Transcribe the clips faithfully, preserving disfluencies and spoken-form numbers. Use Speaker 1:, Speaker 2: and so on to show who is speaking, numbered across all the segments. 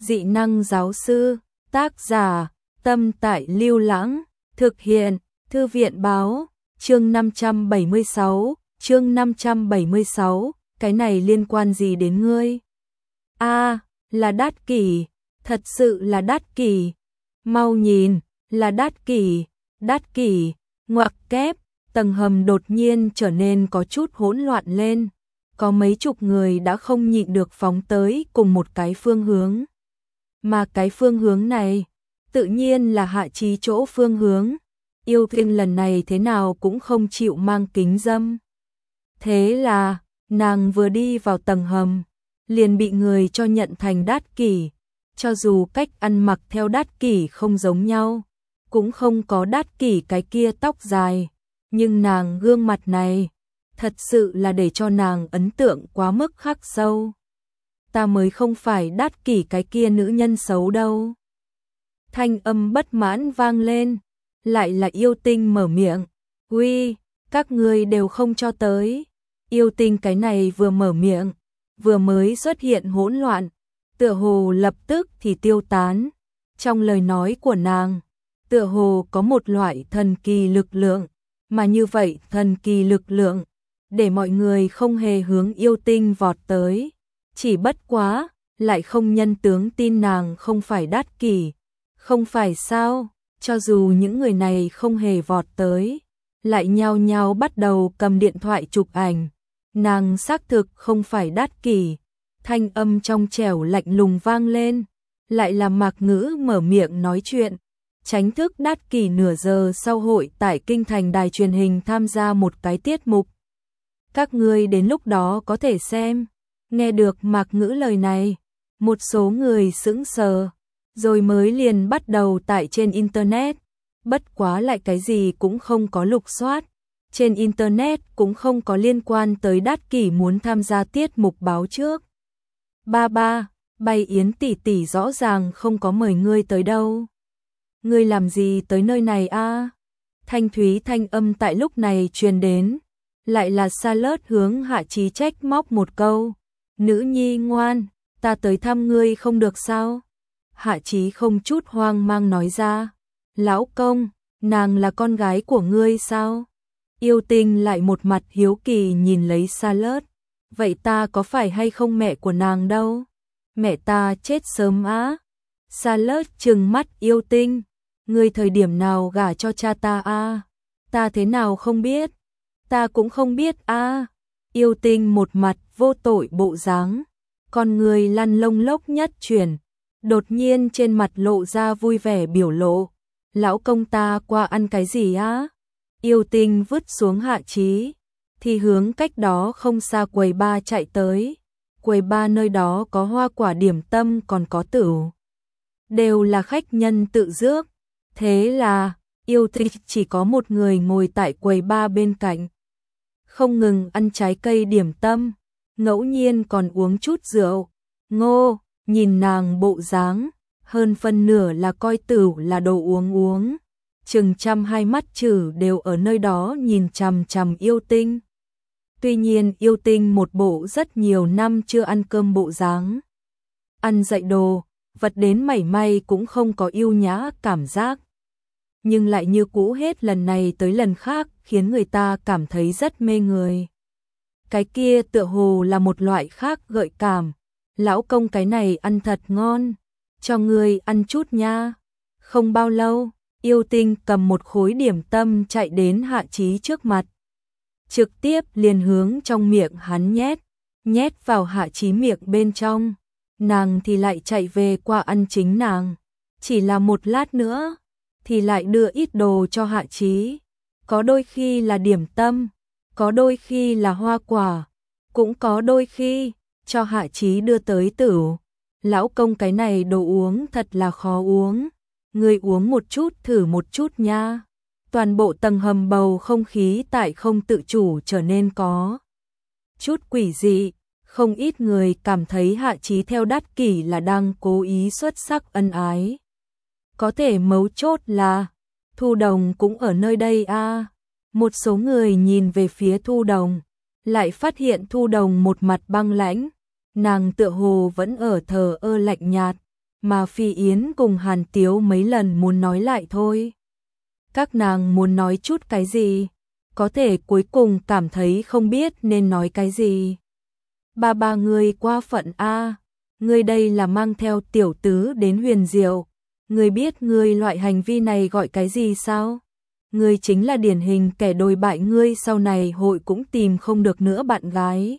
Speaker 1: Dị năng giáo sư, tác giả, Tâm Tại Lưu Lãng, thực hiện, Thư viện báo, chương năm trăm bảy mươi sáu, chương năm trăm bảy mươi sáu, cái này liên quan gì đến ngươi? A, là Đát Kỷ, thật sự là Đát Kỷ. Mau nhìn, là Đát Kỷ, Đát Kỷ, ngoặc kép, tầng hầm đột nhiên trở nên có chút hỗn loạn lên. Có mấy chục người đã không nhịn được phóng tới cùng một cái phương hướng. Mà cái phương hướng này, tự nhiên là Hạ Chí chỗ phương hướng. Yêu Tinh lần này thế nào cũng không chịu mang kính dâm. Thế là, nàng vừa đi vào tầng hầm, liền bị người cho nhận thành Đát Kỷ. Cho dù cách ăn mặc theo Đát Kỷ không giống nhau, cũng không có Đát Kỷ cái kia tóc dài, nhưng nàng gương mặt này, thật sự là để cho nàng ấn tượng quá mức khắc sâu. Ta mới không phải Đát Kỷ cái kia nữ nhân xấu đâu. Thanh âm bất mãn vang lên, lại là Yêu Tinh mở miệng. Uy, các ngươi đều không cho tới. Yêu Tinh cái này vừa mở miệng, vừa mới xuất hiện hỗn loạn, tựa hồ lập tức thì tiêu tán. Trong lời nói của nàng, tựa hồ có một loại thần kỳ lực lượng, mà như vậy thần kỳ lực lượng, để mọi người không hề hướng Yêu Tinh vọt tới. Chỉ bất quá, lại không nhân tướng tin nàng không phải Đát Kỷ. Không phải sao, cho dù những người này không hề vọt tới, lại nhao nhao bắt đầu cầm điện thoại chụp ảnh. Nàng xác thực không phải Đát Kỷ. Thanh âm trong trẻo lạnh lùng vang lên, lại là Mạc Ngữ mở miệng nói chuyện. Tránh thức Đát Kỷ nửa giờ sau hội tại Kinh Thành đài truyền hình tham gia một cái tiết mục. Các ngươi đến lúc đó có thể xem. Nghe được Mạc Ngữ lời này, một số người sững sờ, rồi mới liền bắt đầu tải trên Internet. Bất quá lại cái gì cũng không có lục soát. Trên Internet cũng không có liên quan tới Đát Kỷ muốn tham gia tiết mục báo trước. Ba ba, Bay Yến tỷ tỷ rõ ràng không có mời ngươi tới đâu. Ngươi làm gì tới nơi này a? Thanh thúy thanh âm tại lúc này truyền đến, lại là Charlotte hướng Hạ Chí trách móc một câu. Nữ nhi ngoan, ta tới thăm ngươi không được sao? Hạ Chí không chút hoang mang nói ra. Lão công, nàng là con gái của ngươi sao? Yêu Tinh lại một mặt hiếu kỳ nhìn lấy Charlotte. Vậy ta có phải hay không mẹ của nàng đâu? Mẹ ta chết sớm á. Charlotte trừng mắt Yêu Tinh. Ngươi thời điểm nào gả cho cha ta a? Ta thế nào không biết? Ta cũng không biết a. Yêu Tinh một mặt vô tội bộ dáng, con người lăn lông lốc nhất chuyển, đột nhiên trên mặt lộ ra vui vẻ biểu lộ. Lão công ta qua ăn cái gì á? Yêu Tinh vứt xuống Hạ Chí, thì hướng cách đó không xa quầy ba chạy tới. Quầy ba nơi đó có hoa quả điểm tâm còn có tửu. Đều là khách nhân tự rước. Thế là, Yêu Tinh chỉ có một người ngồi tại quầy ba bên cạnh. Không ngừng ăn trái cây điểm tâm, ngẫu nhiên còn uống chút rượu. Ngô, nhìn nàng bộ dáng, hơn phân nửa là coi tửu là đồ uống uống. Chừng trăm hai mắt chử đều ở nơi đó nhìn chằm chằm Yêu Tinh. Tuy nhiên Yêu Tinh một bộ rất nhiều năm chưa ăn cơm bộ dáng. Ăn dậy đồ, vật đến mảy may cũng không có yêu nhã cảm giác. Nhưng lại như cũ hết lần này tới lần khác khiến người ta cảm thấy rất mê người. Cái kia tựa hồ là một loại khác gợi cảm. Lão công cái này ăn thật ngon, cho ngươi ăn chút nha. Không bao lâu, Yêu Tinh cầm một khối điểm tâm chạy đến Hạ Chí trước mặt. Trực tiếp liền hướng trong miệng hắn nhét, nhét vào Hạ Chí miệng bên trong. Nàng thì lại chạy về qua ăn chính nàng. Chỉ là một lát nữa, thì lại đưa ít đồ cho Hạ Chí. Có đôi khi là điểm tâm, có đôi khi là hoa quả, cũng có đôi khi cho Hạ Chí đưa tới tửu. Lão công cái này đồ uống thật là khó uống. Ngươi uống một chút thử một chút nha. Toàn bộ tầng hầm bầu không khí tại không tự chủ trở nên có chút quỷ dị. Không ít người cảm thấy Hạ Chí theo Đát Kỷ là đang cố ý xuất sắc ân ái. Có thể mấu chốt là Thu Đồng cũng ở nơi đây a. À. Một số người nhìn về phía Thu Đồng, lại phát hiện Thu Đồng một mặt băng lãnh, nàng tựa hồ vẫn ở thờ ơ lạnh nhạt, mà Phi Yến cùng Hàn Tiếu mấy lần muốn nói lại thôi. Các nàng muốn nói chút cái gì? Có thể cuối cùng cảm thấy không biết nên nói cái gì. Ba ba người qua phận a, ngươi đây là mang theo tiểu tứ đến Huyền Diệu. Ngươi biết ngươi loại hành vi này gọi cái gì sao? Ngươi chính là điển hình kẻ đồi bại, ngươi sau này hội cũng tìm không được nữa bạn gái.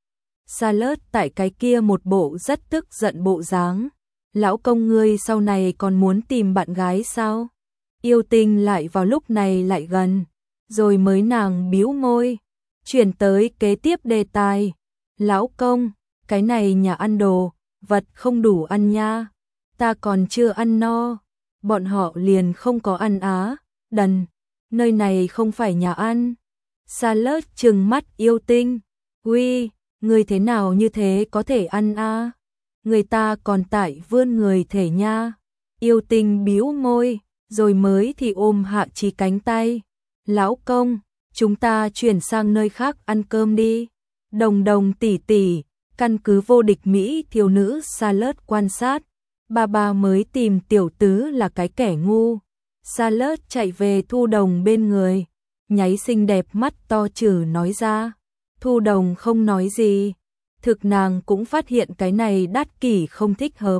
Speaker 1: Sa Lớt tại cái kia một bộ rất tức giận bộ dáng. Lão công ngươi sau này còn muốn tìm bạn gái sao? Yêu Tinh lại vào lúc này lại gần, rồi mới nàng bĩu môi, chuyển tới kế tiếp đề tài. Lão công, cái này nhà ăn đồ, vật không đủ ăn nha, ta còn chưa ăn no. Bọn họ liền không có ăn á, đần, nơi này không phải nhà ăn. Sa Lớt trừng mắt Yêu Tinh, uy, người thế nào như thế có thể ăn a? Người ta còn tại vươn người thể nha. Yêu Tinh bĩu môi, rồi mới thì ôm Hạ Chí cánh tay. Lão công, chúng ta chuyển sang nơi khác ăn cơm đi. Đồng Đồng tỷ tỷ, căn cứ vô địch Mỹ thiếu nữ Sa Lớt quan sát, bà bà mới tìm tiểu tứ là cái kẻ ngu. Sa Lớt chạy về Thu Đồng bên người, nháy xinh đẹp mắt to trừ nói ra. Thu Đồng không nói gì, thực nàng cũng phát hiện cái này Đát Kỷ không thích hợp.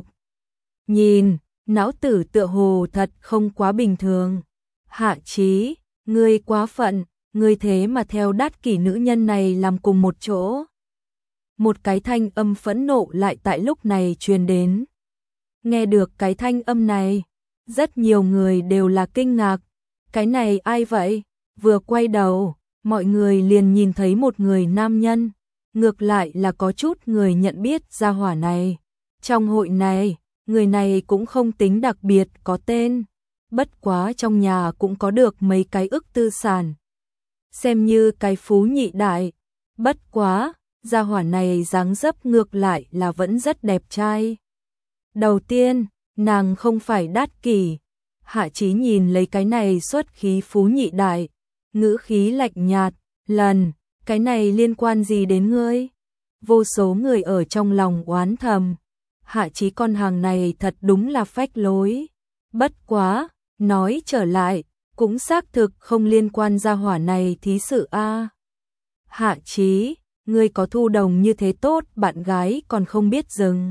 Speaker 1: Nhìn, não tử tựa hồ thật không quá bình thường. Hạ Chí, ngươi quá phận, ngươi thế mà theo Đát Kỷ nữ nhân này làm cùng một chỗ. Một cái thanh âm phẫn nộ lại tại lúc này truyền đến. Nghe được cái thanh âm này, rất nhiều người đều là kinh ngạc. Cái này ai vậy? Vừa quay đầu, mọi người liền nhìn thấy một người nam nhân. Ngược lại là có chút người nhận biết gia hỏa này. Trong hội này, người này cũng không tính đặc biệt có tên. Bất quá trong nhà cũng có được mấy cái ức tư sản. Xem như cái phú nhị đại. Bất quá, gia hỏa này dáng dấp ngược lại là vẫn rất đẹp trai. Đầu tiên, nàng không phải Đát Kỷ. Hạ Chí nhìn lấy cái này xuất khí phú nhị đại, ngữ khí lạnh nhạt, lần, cái này liên quan gì đến ngươi? Vô số người ở trong lòng oán thầm. Hạ Chí con hàng này thật đúng là phách lối. Bất quá, nói trở lại, cũng xác thực không liên quan gia hỏa này thí sự a. Hạ Chí, ngươi có Thu Đồng như thế tốt, bạn gái còn không biết dừng.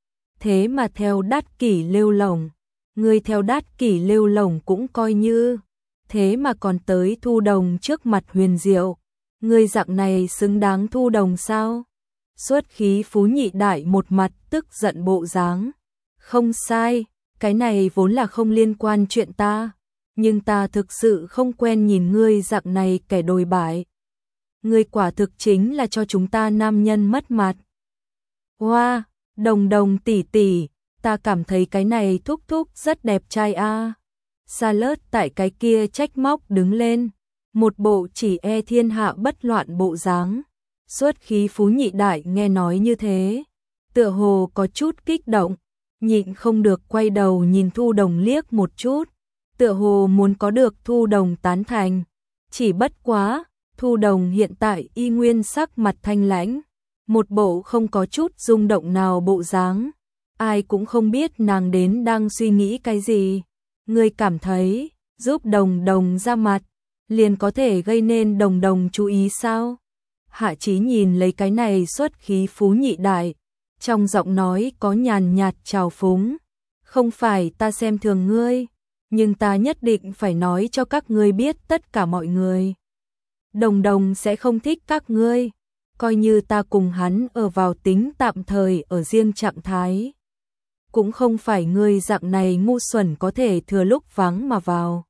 Speaker 1: Thế mà theo Đát Kỷ lêu lổng, ngươi theo Đát Kỷ lêu lổng cũng coi như, thế mà còn tới Thu Đồng trước mặt Huyền Diệu, ngươi dạng này xứng đáng Thu Đồng sao? Xuất khí phú nhị đại một mặt tức giận bộ dáng. Không sai, cái này vốn là không liên quan chuyện ta, nhưng ta thực sự không quen nhìn ngươi dạng này kẻ đồi bại. Ngươi quả thực chính là cho chúng ta nam nhân mất mặt. Hoa, wow, Đồng Đồng tỷ tỷ, ta cảm thấy cái này thúc thúc rất đẹp trai a. Sa Lớt tại cái kia trách móc đứng lên, một bộ chỉ e thiên hạ bất loạn bộ dáng. Xuất khí phú nhị đại nghe nói như thế, tựa hồ có chút kích động, nhịn không được quay đầu nhìn Thu Đồng liếc một chút, tựa hồ muốn có được Thu Đồng tán thành. Chỉ bất quá, Thu Đồng hiện tại y nguyên sắc mặt thanh lãnh, một bộ không có chút rung động nào bộ dáng, ai cũng không biết nàng đến đang suy nghĩ cái gì. Ngươi cảm thấy, giúp Đồng Đồng ra mặt, liền có thể gây nên Đồng Đồng chú ý sao? Hạ Chí nhìn lấy cái này xuất khí phú nhị đại, trong giọng nói có nhàn nhạt trào phúng. Không phải ta xem thường ngươi, nhưng ta nhất định phải nói cho các ngươi biết tất cả mọi người. Đồng Đồng sẽ không thích các ngươi, coi như ta cùng hắn ở vào tính tạm thời ở riêng trạng thái. Cũng không phải ngươi dạng này ngu xuẩn có thể thừa lúc vắng mà vào.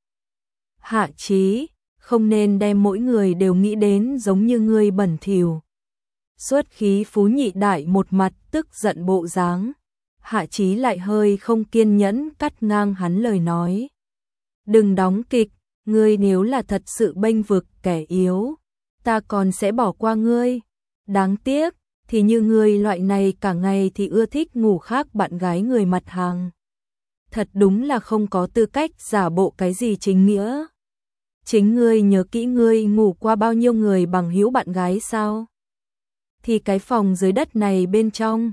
Speaker 1: Hạ Chí, không nên đem mỗi người đều nghĩ đến giống như ngươi bẩn thỉu. Xuất khí phú nhị đại một mặt tức giận bộ dáng. Hạ Chí lại hơi không kiên nhẫn cắt ngang hắn lời nói. Đừng đóng kịch, ngươi nếu là thật sự bênh vực kẻ yếu, ta còn sẽ bỏ qua ngươi. Đáng tiếc, thì như ngươi loại này cả ngày thì ưa thích ngủ khác bạn gái người mặt hàng. Thật đúng là không có tư cách giả bộ cái gì chính nghĩa. Chính ngươi nhớ kỹ ngươi ngủ qua bao nhiêu người bằng hữu bạn gái sao? Thì cái phòng dưới đất này bên trong,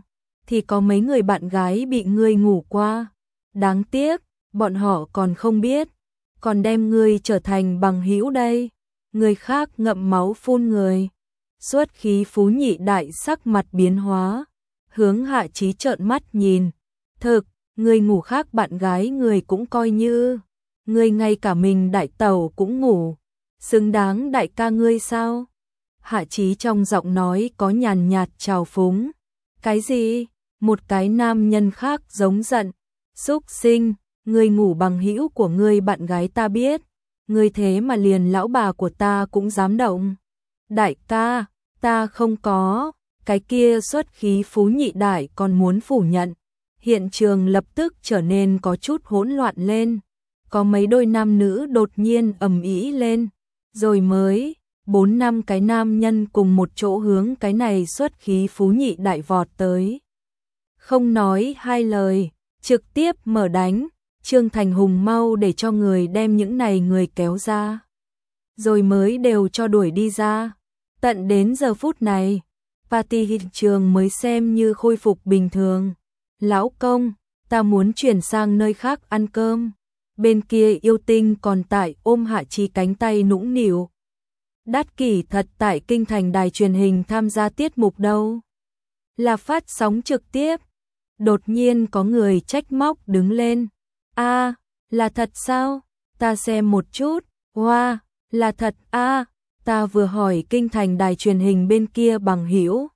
Speaker 1: thì có mấy người bạn gái bị ngươi ngủ qua. Đáng tiếc, bọn họ còn không biết, còn đem ngươi trở thành bằng hữu đây. Người khác ngậm máu phun người. Xuất khí Phú Nhị Đại sắc mặt biến hóa, hướng Hạ Chí trợn mắt nhìn. Thực, ngươi ngủ khác bạn gái người cũng coi như, ngươi ngay cả mình đại tẩu cũng ngủ, xứng đáng đại ca ngươi sao? Hạ Chí trong giọng nói có nhàn nhạt trào phúng. Cái gì? Một cái nam nhân khác giống giận. Súc sinh, ngươi ngủ bằng hữu của ngươi bạn gái ta biết, ngươi thế mà liền lão bà của ta cũng dám động. Đại ca, ta không có. Cái kia xuất khí Phú Nhị Đại còn muốn phủ nhận. Hiện trường lập tức trở nên có chút hỗn loạn lên. Có mấy đôi nam nữ đột nhiên ầm ĩ lên. Rồi mới, bốn năm cái nam nhân cùng một chỗ hướng cái này xuất khí Phú Nhị Đại vọt tới. Không nói hai lời, trực tiếp mở đánh. Trương Thành Hùng mau để cho người đem những này người kéo ra. Rồi mới đều cho đuổi đi ra. Tận đến giờ phút này, party hiện trường mới xem như khôi phục bình thường. Lão công, ta muốn chuyển sang nơi khác ăn cơm. Bên kia Yêu Tinh còn tại ôm Hạ Chí cánh tay nũng nịu. Đát Kỷ thật tại kinh thành đài truyền hình tham gia tiết mục đâu. Là phát sóng trực tiếp. Đột nhiên có người trách móc đứng lên. A, à, là thật sao? Ta xem một chút. Wow, là thật a. À, ta vừa hỏi kinh thành đài truyền hình bên kia bằng hữu.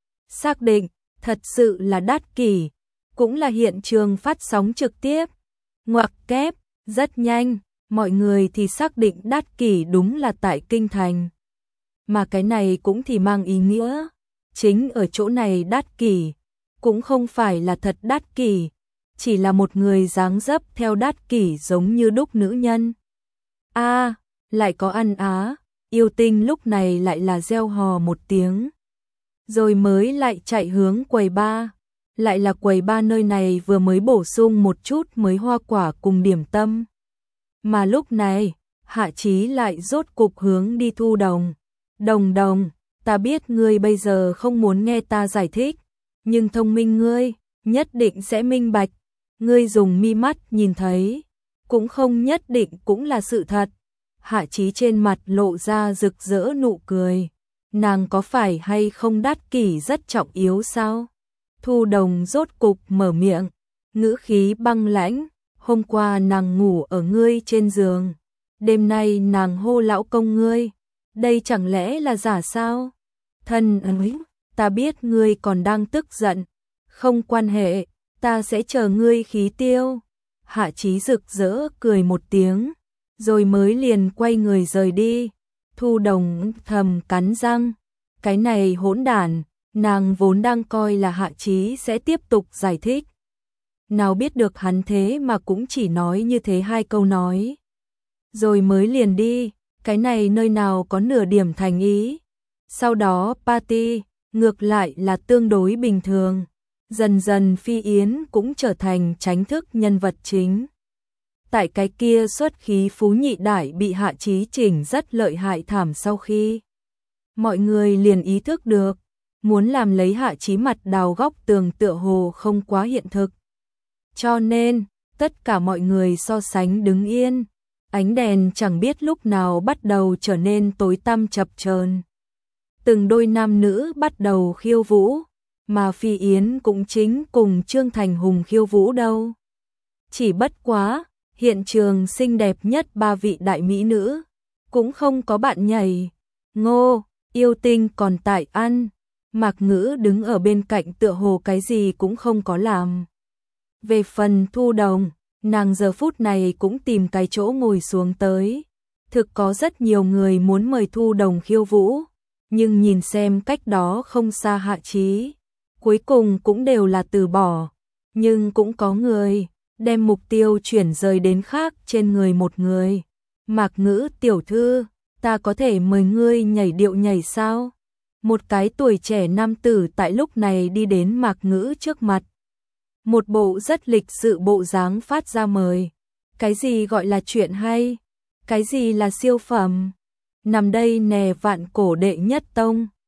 Speaker 1: Xác định, thật sự là Đát Kỷ, cũng là hiện trường phát sóng trực tiếp. Ngoặc kép, rất nhanh, mọi người thì xác định Đát Kỷ đúng là tại kinh thành. Mà cái này cũng thì mang ý nghĩa, chính ở chỗ này Đát Kỷ cũng không phải là thật Đát Kỷ, chỉ là một người dáng dấp theo Đát Kỷ giống như đúc nữ nhân. A, à, lại có ăn á. Yêu Tinh lúc này lại là reo hò một tiếng. Rồi mới lại chạy hướng quầy ba. Lại là quầy ba nơi này vừa mới bổ sung một chút mới hoa quả cùng điểm tâm. Mà lúc này, Hạ Chí lại rốt cục hướng đi Thu Đồng. Đồng đồng, ta biết ngươi bây giờ không muốn nghe ta giải thích, nhưng thông minh ngươi, nhất định sẽ minh bạch. Ngươi dùng mi mắt nhìn thấy, cũng không nhất định cũng là sự thật. Hạ Chí trên mặt lộ ra rực rỡ nụ cười. Nàng có phải hay không Đát Kỷ rất trọng yếu sao? Thu Đồng rốt cục mở miệng, ngữ khí băng lãnh. Hôm qua nàng ngủ ở ngươi trên giường, đêm nay nàng hô lão công ngươi. Đây chẳng lẽ là giả sao? Thân ơi, ta biết ngươi còn đang tức giận. Không quan hệ, ta sẽ chờ ngươi khí tiêu. Hạ Chí rực rỡ cười một tiếng, rồi mới liền quay người rời đi. Thu Đồng thầm cắn răng, cái này hỗn đản, nàng vốn đang coi là Hạ Chí sẽ tiếp tục giải thích. Nào biết được hắn thế mà cũng chỉ nói như thế hai câu nói. Rồi mới liền đi, cái này nơi nào có nửa điểm thành ý. Sau đó party, ngược lại là tương đối bình thường. Dần dần Phi Yến cũng trở thành tránh thức nhân vật chính. Tại cái kia xuất khí Phú Nhị Đại bị Hạ Chí chỉnh rất lợi hại thảm sau khi. Mọi người liền ý thức được, muốn làm lấy Hạ Chí mặt đào góc tường tựa hồ không quá hiện thực. Cho nên, tất cả mọi người so sánh đứng yên. Ánh đèn chẳng biết lúc nào bắt đầu trở nên tối tăm chập chờn. Từng đôi nam nữ bắt đầu khiêu vũ, mà Phi Yến cũng chính cùng Trương Thành Hùng khiêu vũ đâu. Chỉ bất quá, hiện trường xinh đẹp nhất ba vị đại mỹ nữ, cũng không có bạn nhảy. Ngô, Yêu Tinh còn tại ăn, Mạc Ngữ đứng ở bên cạnh tựa hồ cái gì cũng không có làm. Về phần Thu Đồng, nàng giờ phút này cũng tìm cái chỗ ngồi xuống tới. Thực có rất nhiều người muốn mời Thu Đồng khiêu vũ, nhưng nhìn xem cách đó không xa Hạ Chí, cuối cùng cũng đều là từ bỏ. Nhưng cũng có người đem mục tiêu chuyển rời đến khác trên người một người. Mạc Ngữ tiểu thư, ta có thể mời ngươi nhảy điệu nhảy sao? Một cái tuổi trẻ nam tử tại lúc này đi đến Mạc Ngữ trước mặt. Một bộ rất lịch sự bộ dáng phát ra mời. Cái gì gọi là chuyện hay? Cái gì là siêu phẩm? Nằm đây nè vạn cổ đệ nhất tông.